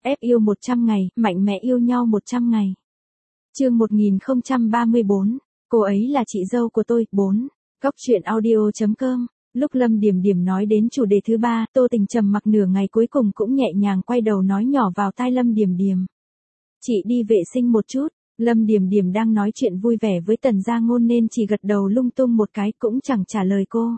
Ép yêu 100 ngày, mạnh mẽ yêu nhau 100 ngày. Chương 1034, cô ấy là chị dâu của tôi, 4. Góc truyện audio.com. Lúc Lâm Điềm Điềm nói đến chủ đề thứ 3, Tô Tình trầm mặc nửa ngày cuối cùng cũng nhẹ nhàng quay đầu nói nhỏ vào tai Lâm Điềm Điềm. Chị đi vệ sinh một chút. Lâm Điềm Điềm đang nói chuyện vui vẻ với Tần Gia Ngôn nên chỉ gật đầu lung tung một cái cũng chẳng trả lời cô.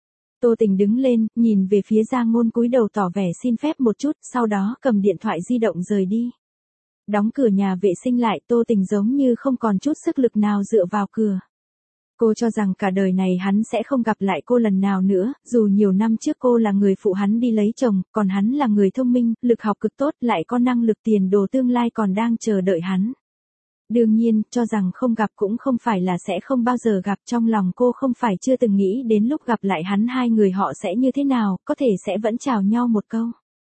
Tô Tình đứng lên, nhìn về phía Gia Ngôn cúi đầu tỏ vẻ xin phép một chút, sau đó cầm điện thoại di động rời đi. Đóng cửa nhà vệ sinh lại, Tô Tình giống như không còn chút sức lực nào dựa vào cửa. Cô cho rằng cả đời này hắn sẽ không gặp lại cô lần nào nữa, dù nhiều năm trước cô là người phụ hắn đi lấy chồng, còn hắn là người thông minh, lực học cực tốt, lại có năng lực tiền đồ tương lai còn đang chờ đợi hắn. Đương nhiên, cho rằng không gặp cũng không phải là sẽ không bao giờ gặp, trong lòng cô không phải chưa từng nghĩ đến lúc gặp lại hắn hai người họ sẽ như thế nào, có thể sẽ vẫn chào nhau một câu.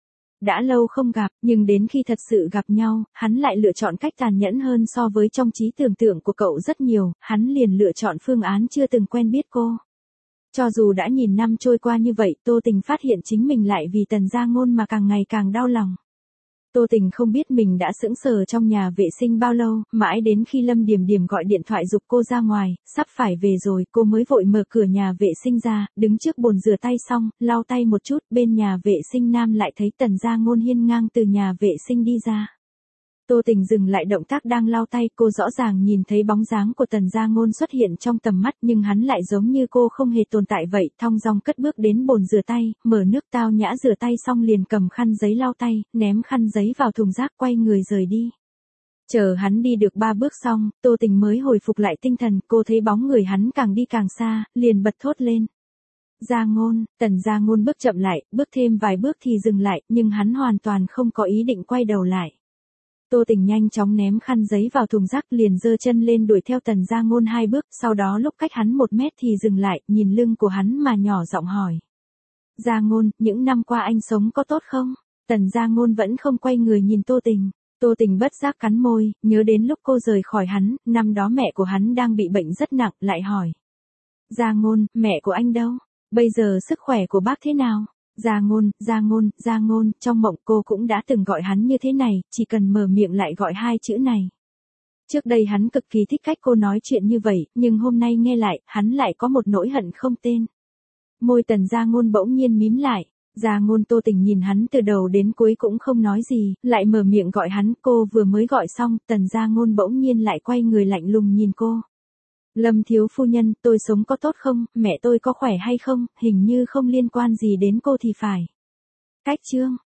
Đã lâu không gặp, nhưng đến khi thật sự gặp nhau, hắn lại lựa chọn cách tàn nhẫn hơn so với trong trí tưởng tượng của cậu rất nhiều, hắn liền lựa chọn phương án chưa từng quen biết cô. Cho dù đã nhìn năm trôi qua như vậy, Tô Tình phát hiện chính mình lại vì Tần Gia Ngôn mà càng ngày càng đau lòng. Tô Tình không biết mình đã sững sờ trong nhà vệ sinh bao lâu, mãi đến khi Lâm Điềm Điềm gọi điện thoại giục cô ra ngoài, sắp phải về rồi, cô mới vội mở cửa nhà vệ sinh ra, đứng trước bồn rửa tay xong, lau tay một chút, bên nhà vệ sinh nam lại thấy Tần Gia Ngôn hiên ngang từ nhà vệ sinh đi ra. Tô Tình dừng lại động tác đang lau tay, cô rõ ràng nhìn thấy bóng dáng của Tần Gia Ngôn xuất hiện trong tầm mắt nhưng hắn lại giống như cô không hề tồn tại vậy, thong dong cất bước đến bồn rửa tay, mở nước tao nhã rửa tay xong liền cầm khăn giấy lau tay, ném khăn giấy vào thùng rác quay người rời đi. Chờ hắn đi được 3 bước xong, Tô Tình mới hồi phục lại tinh thần, cô thấy bóng người hắn càng đi càng xa, liền bật thốt lên. Gia Ngôn, Tần Gia Ngôn bước chậm lại, bước thêm vài bước thì dừng lại, nhưng hắn hoàn toàn không có ý định quay đầu lại. Tô Tình nhanh chóng ném khăn giấy vào thùng rác liền giơ chân lên đuổi theo Tần Gia Ngôn 2 bước, sau đó lúc cách hắn 1 mét thì dừng lại, nhìn lưng của hắn mà nhỏ giọng hỏi. Gia Ngôn, những năm qua anh sống có tốt không? Tần Gia Ngôn vẫn không quay người nhìn Tô Tình. Tô Tình bất giác cắn môi, nhớ đến lúc cô rời khỏi hắn, năm đó mẹ của hắn đang bị bệnh rất nặng, lại hỏi. Gia Ngôn, mẹ của anh đâu? Bây giờ sức khỏe của bác thế nào? Gia Ngôn, Gia Ngôn, Gia Ngôn, trong mộng cô cũng đã từng gọi hắn như thế này, chỉ cần mở miệng lại gọi 2 chữ này. Trước đây hắn cực kỳ thích cách cô nói chuyện như vậy, nhưng hôm nay nghe lại, hắn lại có một nỗi hận không tên. Môi Tần Gia Ngôn bỗng nhiên mím lại, Gia Ngôn. Tô Tình nhìn hắn từ đầu đến cuối cũng không nói gì, lại mở miệng gọi hắn, cô vừa mới gọi xong, Tần Gia Ngôn bỗng nhiên lại quay người lạnh lùng nhìn cô. Lâm thiếu phu nhân, tôi sống có tốt không, mẹ tôi có khỏe hay không, hình như không liên quan gì đến cô thì phải. Cách chương.